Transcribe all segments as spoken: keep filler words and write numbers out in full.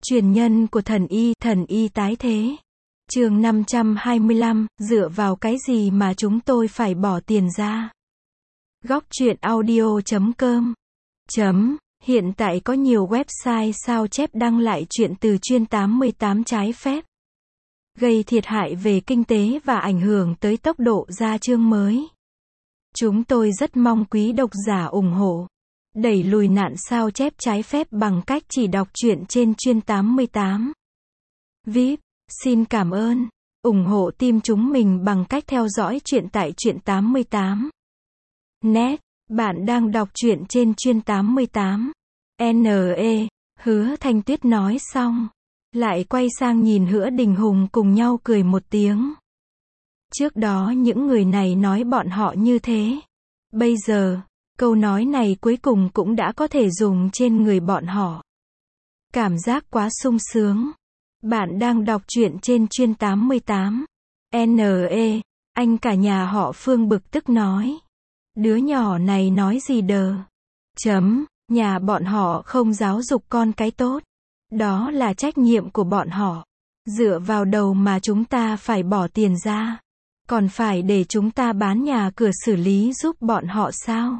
Truyền nhân của thần y, thần y tái thế. Chương năm trăm hai mươi lăm, dựa vào cái gì mà chúng tôi phải bỏ tiền ra? Góc truyện audio chấm com. Chấm. Hiện tại có nhiều website sao chép đăng lại chuyện từ chuyên tám mươi tám trái phép, gây thiệt hại về kinh tế và ảnh hưởng tới tốc độ ra chương mới. Chúng tôi rất mong quý độc giả ủng hộ, đẩy lùi nạn sao chép trái phép bằng cách chỉ đọc truyện trên chuyên tám mươi tám. vê i pê, xin cảm ơn. Ủng hộ team chúng mình bằng cách theo dõi truyện tại truyện tám mươi tám. Net, bạn đang đọc truyện trên chuyên tám mươi tám. en e, Hứa Thanh Tuyết nói xong, lại quay sang nhìn Hứa Đình Hùng cùng nhau cười một tiếng. Trước đó những người này nói bọn họ như thế. Bây giờ, câu nói này cuối cùng cũng đã có thể dùng trên người bọn họ. Cảm giác quá sung sướng. Bạn đang đọc truyện trên chuyên tám mươi tám. en e, anh cả nhà họ Phương bực tức nói. Đứa nhỏ này nói gì đờ. Chấm, nhà bọn họ không giáo dục con cái tốt. Đó là trách nhiệm của bọn họ. Dựa vào đầu mà chúng ta phải bỏ tiền ra. Còn phải để chúng ta bán nhà cửa xử lý giúp bọn họ sao?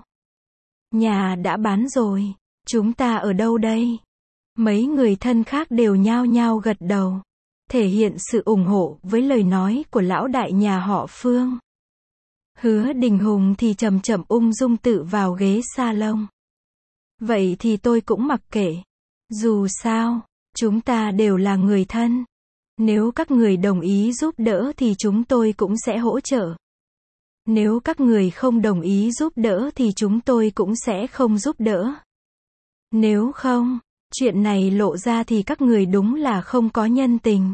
Nhà đã bán rồi. Chúng ta ở đâu đây? Mấy người thân khác đều nhao nhao gật đầu, thể hiện sự ủng hộ với lời nói của lão đại nhà họ Phương. Hứa Đình Hùng thì chậm chậm ung dung tự vào ghế salon. Vậy thì tôi cũng mặc kệ. Dù sao, chúng ta đều là người thân. Nếu các người đồng ý giúp đỡ thì chúng tôi cũng sẽ hỗ trợ. Nếu các người không đồng ý giúp đỡ thì chúng tôi cũng sẽ không giúp đỡ. Nếu không, chuyện này lộ ra thì các người đúng là không có nhân tình.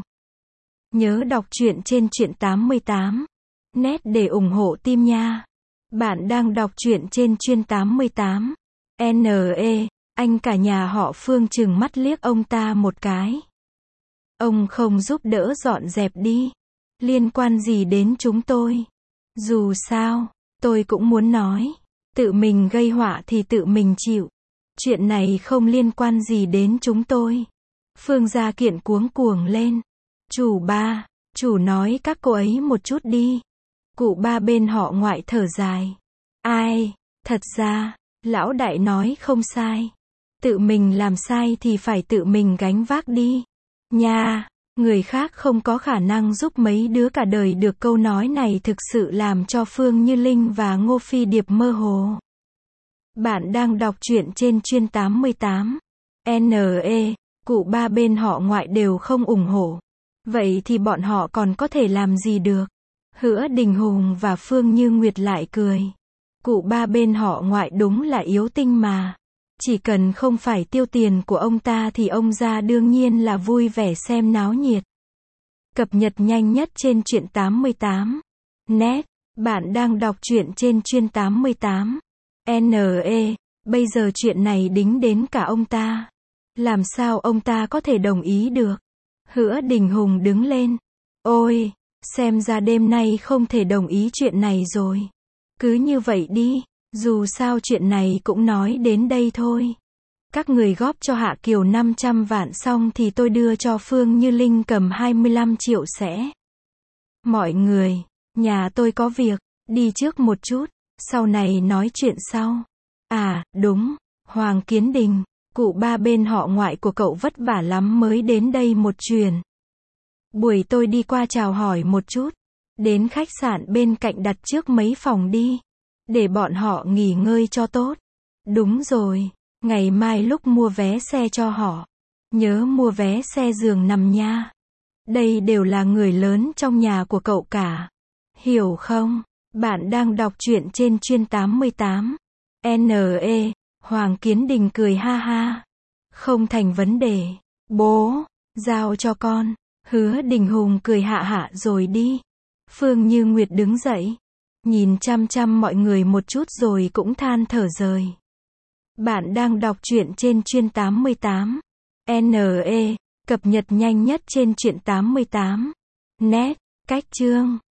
Nhớ đọc truyện trên truyện tám mươi tám. Net để ủng hộ team nha. Bạn đang đọc truyện trên chuyên tám mươi tám. en e, anh cả nhà họ Phương trừng mắt liếc ông ta một cái. Ông không giúp đỡ dọn dẹp đi. Liên quan gì đến chúng tôi? Dù sao, tôi cũng muốn nói. Tự mình gây họa thì tự mình chịu. Chuyện này không liên quan gì đến chúng tôi. Phương Gia Kiện cuống cuồng lên. Chủ ba, chủ nói các cô ấy một chút đi. Cụ ba bên họ ngoại thở dài. Ai, thật ra, lão đại nói không sai. Tự mình làm sai thì phải tự mình gánh vác đi. Nha, người khác không có khả năng giúp mấy đứa cả đời được. Câu nói này thực sự làm cho Phương Như Linh và Ngô Phi Điệp mơ hồ. Bạn đang đọc truyện trên chuyên tám mươi tám. en e, cụ ba bên họ ngoại đều không ủng hộ. Vậy thì bọn họ còn có thể làm gì được? Hứa Đình Hùng và Phương Như Nguyệt lại cười. Cụ ba bên họ ngoại đúng là yếu tinh mà. Chỉ cần không phải tiêu tiền của ông ta thì ông gia đương nhiên là vui vẻ xem náo nhiệt. Cập nhật nhanh nhất trên truyện tám mươi tám. Net, bạn đang đọc truyện trên chuyên tám mươi tám. en e, bây giờ chuyện này đính đến cả ông ta. Làm sao ông ta có thể đồng ý được? Hứa Đình Hùng đứng lên. Ôi, xem ra đêm nay không thể đồng ý chuyện này rồi. Cứ như vậy đi, dù sao chuyện này cũng nói đến đây thôi. Các người góp cho Hạ Kiều năm trăm vạn xong thì tôi đưa cho Phương Như Linh cầm hai mươi lăm triệu sẽ. Mọi người, nhà tôi có việc, đi trước một chút, sau này nói chuyện sau. À, đúng, Hoàng Kiến Đình, cụ ba bên họ ngoại của cậu vất vả lắm mới đến đây một chuyến. Buổi tôi đi qua chào hỏi một chút, đến khách sạn bên cạnh đặt trước mấy phòng đi, để bọn họ nghỉ ngơi cho tốt. Đúng rồi, ngày mai lúc mua vé xe cho họ, nhớ mua vé xe giường nằm nha. Đây đều là người lớn trong nhà của cậu cả. Hiểu không? Bạn đang đọc truyện trên chuyên tám mươi tám. en e, Hoàng Kiến Đình cười ha ha. Không thành vấn đề. Bố, giao cho con. Hứa Đình Hùng cười hạ hạ rồi đi. Phương Như Nguyệt đứng dậy, nhìn chăm chăm mọi người một chút rồi cũng than thở rời. Bạn đang đọc truyện trên chuyên tám mươi tám. en e, cập nhật nhanh nhất trên truyện tám mươi tám. Net, cách chương.